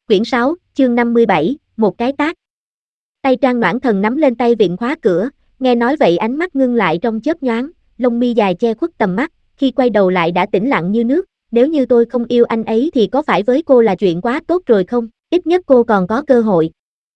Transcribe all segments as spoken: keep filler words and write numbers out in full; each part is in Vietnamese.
Quyển sáu, chương năm mươi bảy, một cái tát. Tay Trang Noãn Thần nắm lên tay vịn khóa cửa, nghe nói vậy ánh mắt ngưng lại trong chớp nhoáng, lông mi dài che khuất tầm mắt, khi quay đầu lại đã tĩnh lặng như nước. Nếu như tôi không yêu anh ấy thì có phải với cô là chuyện quá tốt rồi không? Ít nhất cô còn có cơ hội.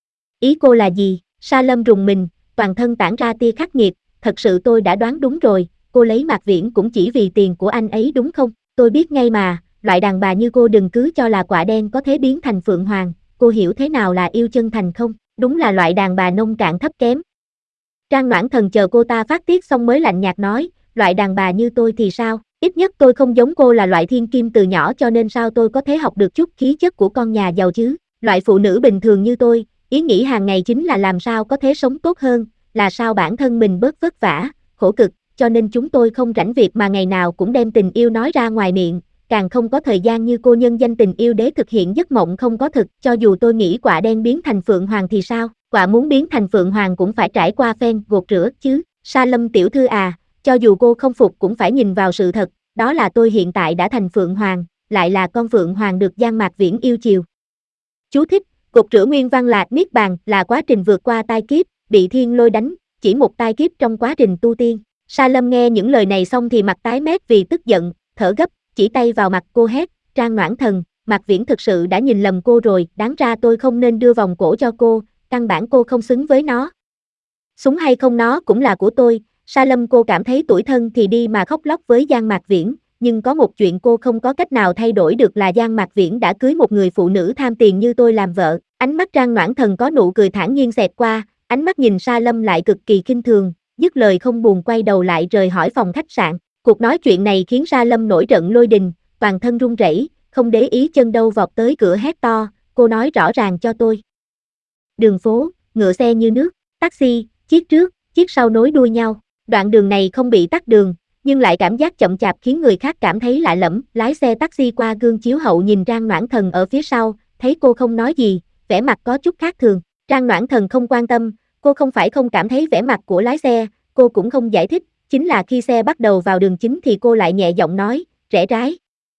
Ý cô là gì? Sa Lâm rùng mình, toàn thân tản ra tia khắc nghiệt. Thật sự tôi đã đoán đúng rồi, cô lấy Mạc Viễn cũng chỉ vì tiền của anh ấy đúng không? Tôi biết ngay mà, loại đàn bà như cô đừng cứ cho là quạ đen có thể biến thành phượng hoàng. Cô hiểu thế nào là yêu chân thành không? Đúng là loại đàn bà nông cạn thấp kém. Trang Noãn Thần chờ cô ta phát tiết xong mới lạnh nhạt nói, loại đàn bà như tôi thì sao? Ít nhất tôi không giống cô là loại thiên kim từ nhỏ, cho nên sao tôi có thể học được chút khí chất của con nhà giàu chứ? Loại phụ nữ bình thường như tôi, ý nghĩ hàng ngày chính là làm sao có thể sống tốt hơn, là sao bản thân mình bớt vất vả, khổ cực, cho nên chúng tôi không rảnh việc mà ngày nào cũng đem tình yêu nói ra ngoài miệng, càng không có thời gian như cô nhân danh tình yêu để thực hiện giấc mộng không có thực. Cho dù tôi nghĩ quạ đen biến thành phượng hoàng thì sao? Quạ muốn biến thành phượng hoàng cũng phải trải qua phen gột rửa chứ. Sa Lâm tiểu thư à, cho dù cô không phục cũng phải nhìn vào sự thật, đó là tôi hiện tại đã thành phượng hoàng, lại là con phượng hoàng được Giang Mạc Viễn yêu chiều. Chú thích: gột rửa nguyên văn là niết bàn, là quá trình vượt qua tai kiếp, bị thiên lôi đánh, chỉ một tai kiếp trong quá trình tu tiên. Sa Lâm nghe những lời này xong thì mặt tái mét vì tức giận, thở gấp, chỉ tay vào mặt cô hét, Trang Noãn Thần, Mạc Viễn thực sự đã nhìn lầm cô rồi, đáng ra tôi không nên đưa vòng cổ cho cô, căn bản cô không xứng với nó. Súng hay không nó cũng là của tôi. Sa Lâm, cô cảm thấy tủi thân thì đi mà khóc lóc với Giang Mạc Viễn, nhưng có một chuyện cô không có cách nào thay đổi được là Giang Mạc Viễn đã cưới một người phụ nữ tham tiền như tôi làm vợ. Ánh mắt Trang Noãn Thần có nụ cười thản nhiên xẹt qua, ánh mắt nhìn Sa Lâm lại cực kỳ khinh thường, dứt lời không buồn quay đầu lại rời khỏi phòng khách sạn. Cuộc nói chuyện này khiến Sa Lâm nổi trận lôi đình, toàn thân run rẩy, không để ý chân đâu vọt tới cửa hét to, cô nói rõ ràng cho tôi. Đường phố, ngựa xe như nước, taxi, chiếc trước, chiếc sau nối đuôi nhau. Đoạn đường này không bị tắc đường, nhưng lại cảm giác chậm chạp khiến người khác cảm thấy lạ lẫm. Lái xe taxi qua gương chiếu hậu nhìn Trang Noãn Thần ở phía sau, thấy cô không nói gì, vẻ mặt có chút khác thường. Trang Noãn Thần không quan tâm, cô không phải không cảm thấy vẻ mặt của lái xe, cô cũng không giải thích, chính là khi xe bắt đầu vào đường chính thì cô lại nhẹ giọng nói, rẽ trái.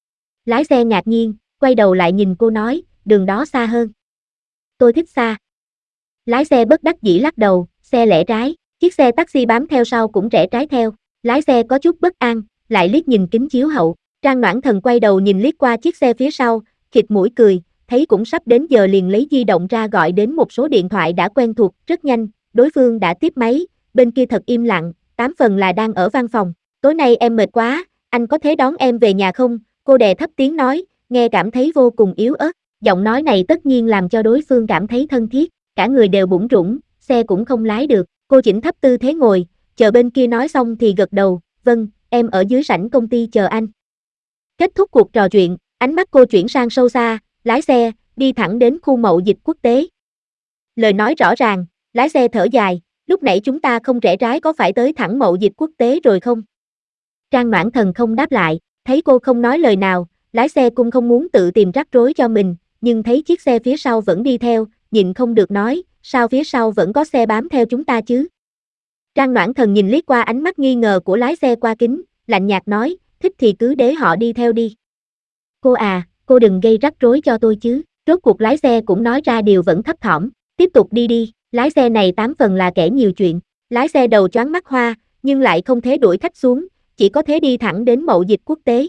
Lái xe ngạc nhiên, quay đầu lại nhìn cô nói, đường đó xa hơn. Tôi thích xa. Lái xe bất đắc dĩ lắc đầu, xe lẽ trái. Chiếc xe taxi bám theo sau cũng rẽ trái theo. Lái xe có chút bất an, lại liếc nhìn kính chiếu hậu. Trang Noãn Thần quay đầu nhìn liếc qua chiếc xe phía sau, khịt mũi cười, thấy cũng sắp đến giờ liền lấy di động ra gọi đến một số điện thoại đã quen thuộc. Rất nhanh, đối phương đã tiếp máy, bên kia thật im lặng, tám phần là đang ở văn phòng. Tối nay em mệt quá, anh có thể đón em về nhà không? Cô đè thấp tiếng nói, nghe cảm thấy vô cùng yếu ớt. Giọng nói này tất nhiên làm cho đối phương cảm thấy thân thiết, cả người đều bủn rủn, xe cũng không lái được. Cô chỉnh thấp tư thế ngồi, chờ bên kia nói xong thì gật đầu, vâng, em ở dưới sảnh công ty chờ anh. Kết thúc cuộc trò chuyện, ánh mắt cô chuyển sang sâu xa, lái xe, đi thẳng đến khu mậu dịch quốc tế. Lời nói rõ ràng, lái xe thở dài, lúc nãy chúng ta không rẽ trái có phải tới thẳng mậu dịch quốc tế rồi không? Trang Noãn Thần không đáp lại, thấy cô không nói lời nào, lái xe cũng không muốn tự tìm rắc rối cho mình, nhưng thấy chiếc xe phía sau vẫn đi theo, nhịn không được nói, sao phía sau vẫn có xe bám theo chúng ta chứ? Trang Noãn Thần nhìn liếc qua ánh mắt nghi ngờ của lái xe qua kính, lạnh nhạt nói, thích thì cứ để họ đi theo đi. Cô à, cô đừng gây rắc rối cho tôi chứ. Rốt cuộc lái xe cũng nói ra điều vẫn thấp thỏm, tiếp tục đi đi, lái xe này tám phần là kẻ nhiều chuyện. Lái xe đầu choáng mắt hoa, nhưng lại không thể đuổi khách xuống, chỉ có thể đi thẳng đến mậu dịch quốc tế.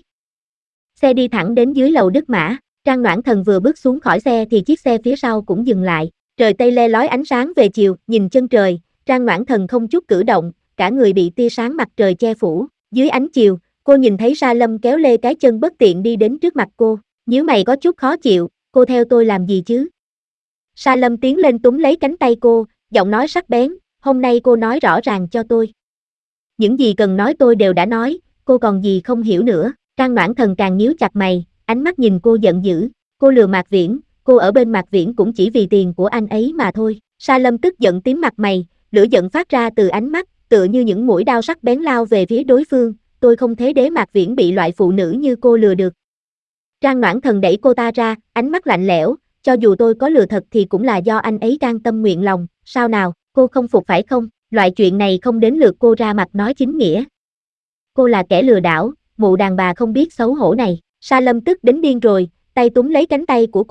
Xe đi thẳng đến dưới lầu Đức Mã, Trang Noãn Thần vừa bước xuống khỏi xe thì chiếc xe phía sau cũng dừng lại. Trời Tây le lói ánh sáng về chiều, nhìn chân trời, Trang Noãn Thần không chút cử động, cả người bị tia sáng mặt trời che phủ. Dưới ánh chiều, cô nhìn thấy Sa Lâm kéo lê cái chân bất tiện đi đến trước mặt cô, nhíu mày có chút khó chịu, cô theo tôi làm gì chứ? Sa Lâm tiến lên túm lấy cánh tay cô, giọng nói sắc bén, hôm nay cô nói rõ ràng cho tôi. Những gì cần nói tôi đều đã nói, cô còn gì không hiểu nữa. Trang Noãn Thần càng nhíu chặt mày, ánh mắt nhìn cô giận dữ, cô lừa Mạc Viễn, cô ở bên Mạc Viễn cũng chỉ vì tiền của anh ấy mà thôi. Sa Lâm tức giận tím mặt mày, lửa giận phát ra từ ánh mắt, tựa như những mũi đao sắc bén lao về phía đối phương, tôi không thế để Mạc Viễn bị loại phụ nữ như cô lừa được. Trang Noãn Thần đẩy cô ta ra, ánh mắt lạnh lẽo, cho dù tôi có lừa thật thì cũng là do anh ấy can tâm nguyện lòng, sao nào, cô không phục phải không? Loại chuyện này không đến lượt cô ra mặt nói chính nghĩa. Cô là kẻ lừa đảo, mụ đàn bà không biết xấu hổ này. Sa Lâm tức đến điên rồi, tay túm lấy cánh tay của cô,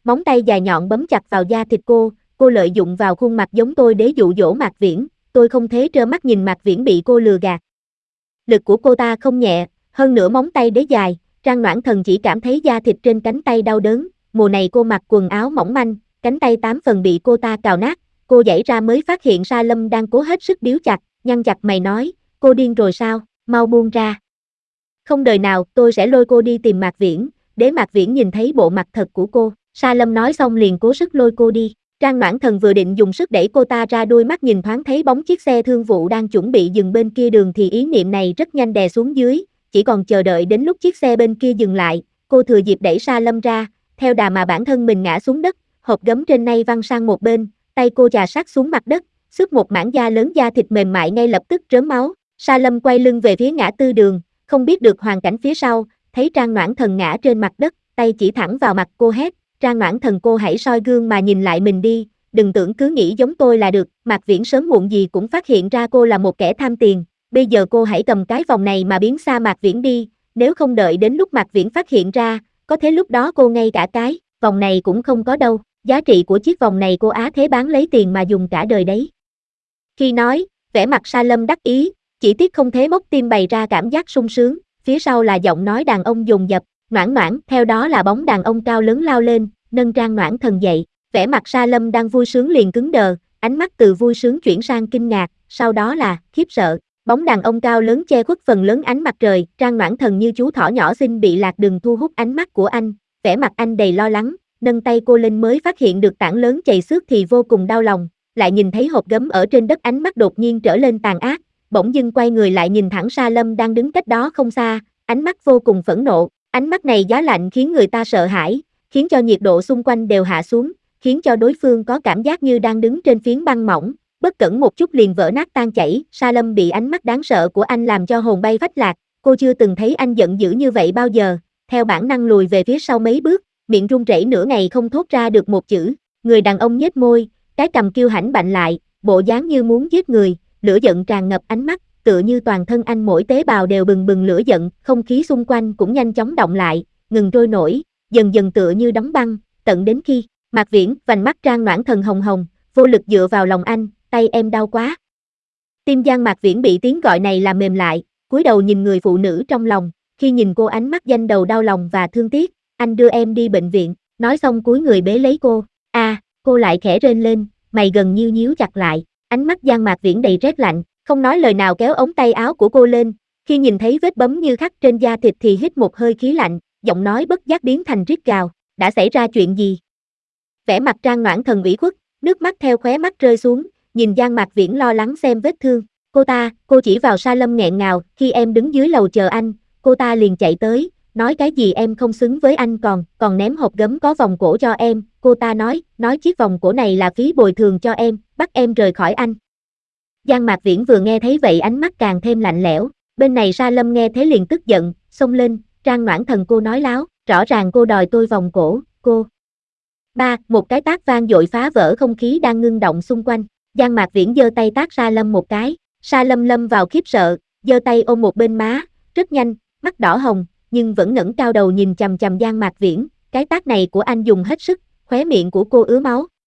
Móng tay dài nhọn bấm chặt vào da thịt cô, cô lợi dụng vào khuôn mặt giống tôi để dụ dỗ Mạc Viễn, tôi không thế trơ mắt nhìn Mạc Viễn bị cô lừa gạt. Lực của cô ta không nhẹ, hơn nữa móng tay đế dài, Trang Noãn Thần chỉ cảm thấy da thịt trên cánh tay đau đớn, mùa này cô mặc quần áo mỏng manh, cánh tay tám phần bị cô ta cào nát, cô giãy ra mới phát hiện Sa Lâm đang cố hết sức biếu chặt, nhăn chặt mày nói, cô điên rồi sao, mau buông ra. Không đời nào, tôi sẽ lôi cô đi tìm Mạc Viễn, để Mạc Viễn nhìn thấy bộ mặt thật của cô. Sa Lâm nói xong liền cố sức lôi cô đi. Trang Noãn Thần vừa định dùng sức đẩy cô ta ra, đôi mắt nhìn thoáng thấy bóng chiếc xe thương vụ đang chuẩn bị dừng bên kia đường thì ý niệm này rất nhanh đè xuống dưới, chỉ còn chờ đợi đến lúc chiếc xe bên kia dừng lại, cô thừa dịp đẩy Sa Lâm ra, theo đà mà bản thân mình ngã xuống đất, hộp gấm trên nay văng sang một bên, tay cô chà sát xuống mặt đất, xước một mảng da lớn, da thịt mềm mại ngay lập tức rớm máu. Sa Lâm quay lưng về phía ngã tư đường, không biết được hoàn cảnh phía sau, thấy Trang Noãn Thần ngã trên mặt đất, tay chỉ thẳng vào mặt cô hét, Trang Noãn Thần cô hãy soi gương mà nhìn lại mình đi, đừng tưởng cứ nghĩ giống tôi là được, Mạc Viễn sớm muộn gì cũng phát hiện ra cô là một kẻ tham tiền, bây giờ cô hãy cầm cái vòng này mà biến xa Mạc Viễn đi, nếu không đợi đến lúc Mạc Viễn phát hiện ra, có thế lúc đó cô ngay cả cái vòng này cũng không có đâu, giá trị của chiếc vòng này cô á thế bán lấy tiền mà dùng cả đời đấy. Khi nói, vẻ mặt Sa Lâm đắc ý, chỉ tiếc không thế móc tim bày ra cảm giác sung sướng, phía sau là giọng nói đàn ông dồn dập, Noãn Noãn, theo đó là bóng đàn ông cao lớn lao lên, nâng Trang Noãn Thần dậy, vẻ mặt Sa Lâm đang vui sướng liền cứng đờ, ánh mắt từ vui sướng chuyển sang kinh ngạc, sau đó là khiếp sợ. Bóng đàn ông cao lớn che khuất phần lớn ánh mặt trời, Trang Noãn Thần như chú thỏ nhỏ xinh bị lạc đường thu hút ánh mắt của anh, vẻ mặt anh đầy lo lắng, nâng tay cô lên mới phát hiện được tảng lớn chày xước thì vô cùng đau lòng, lại nhìn thấy hộp gấm ở trên đất, ánh mắt đột nhiên trở lên tàn ác, bỗng dưng quay người lại nhìn thẳng Sa Lâm đang đứng cách đó không xa, ánh mắt vô cùng phẫn nộ, ánh mắt này giá lạnh khiến người ta sợ hãi, khiến cho nhiệt độ xung quanh đều hạ xuống, khiến cho đối phương có cảm giác như đang đứng trên phiến băng mỏng, bất cẩn một chút liền vỡ nát tan chảy. Sa Lâm bị ánh mắt đáng sợ của anh làm cho hồn bay phách lạc, cô chưa từng thấy anh giận dữ như vậy bao giờ, theo bản năng lùi về phía sau mấy bước, miệng run rẩy nửa ngày không thốt ra được một chữ. Người đàn ông nhếch môi, cái cằm kiêu hãnh bạnh lại, bộ dáng như muốn giết người, lửa giận tràn ngập ánh mắt, tựa như toàn thân anh mỗi tế bào đều bừng bừng lửa giận, không khí xung quanh cũng nhanh chóng động lại, ngừng trôi nổi, dần dần tựa như đóng băng, tận đến khi Mạc Viễn, vành mắt Trang Noãn Thần hồng hồng, vô lực dựa vào lòng anh, tay em đau quá. Tim Giang Mạc Viễn bị tiếng gọi này làm mềm lại, cúi đầu nhìn người phụ nữ trong lòng, khi nhìn cô ánh mắt danh đầu đau lòng và thương tiếc, anh đưa em đi bệnh viện, nói xong cúi người bế lấy cô, a, à, cô lại khẽ rên lên, mày gần như nhíu chặt lại, ánh mắt Giang Mạc Viễn đầy rét lạnh, không nói lời nào kéo ống tay áo của cô lên, khi nhìn thấy vết bấm như khắc trên da thịt thì hít một hơi khí lạnh, giọng nói bất giác biến thành rít gào, đã xảy ra chuyện gì? Vẻ mặt Trang Noãn Thần ủy khuất, nước mắt theo khóe mắt rơi xuống, nhìn Giang Mạc Viễn lo lắng xem vết thương, cô ta, cô chỉ vào Sa Lâm nghẹn ngào, khi em đứng dưới lầu chờ anh, cô ta liền chạy tới, nói cái gì em không xứng với anh còn, còn ném hộp gấm có vòng cổ cho em, cô ta nói, nói chiếc vòng cổ này là phí bồi thường cho em, bắt em rời khỏi anh. Giang Mạc Viễn vừa nghe thấy vậy ánh mắt càng thêm lạnh lẽo, bên này Sa Lâm nghe thế liền tức giận, xông lên, Trang Noãn Thần cô nói láo, rõ ràng cô đòi tôi vòng cổ, cô. Ba, một cái tát vang dội phá vỡ không khí đang ngưng động xung quanh, Giang Mạc Viễn giơ tay tát Sa Lâm một cái, Sa Lâm lâm vào khiếp sợ, giơ tay ôm một bên má, rất nhanh, mắt đỏ hồng, nhưng vẫn ngẩng cao đầu nhìn chằm chằm Giang Mạc Viễn, cái tát này của anh dùng hết sức, khóe miệng của cô ứa máu,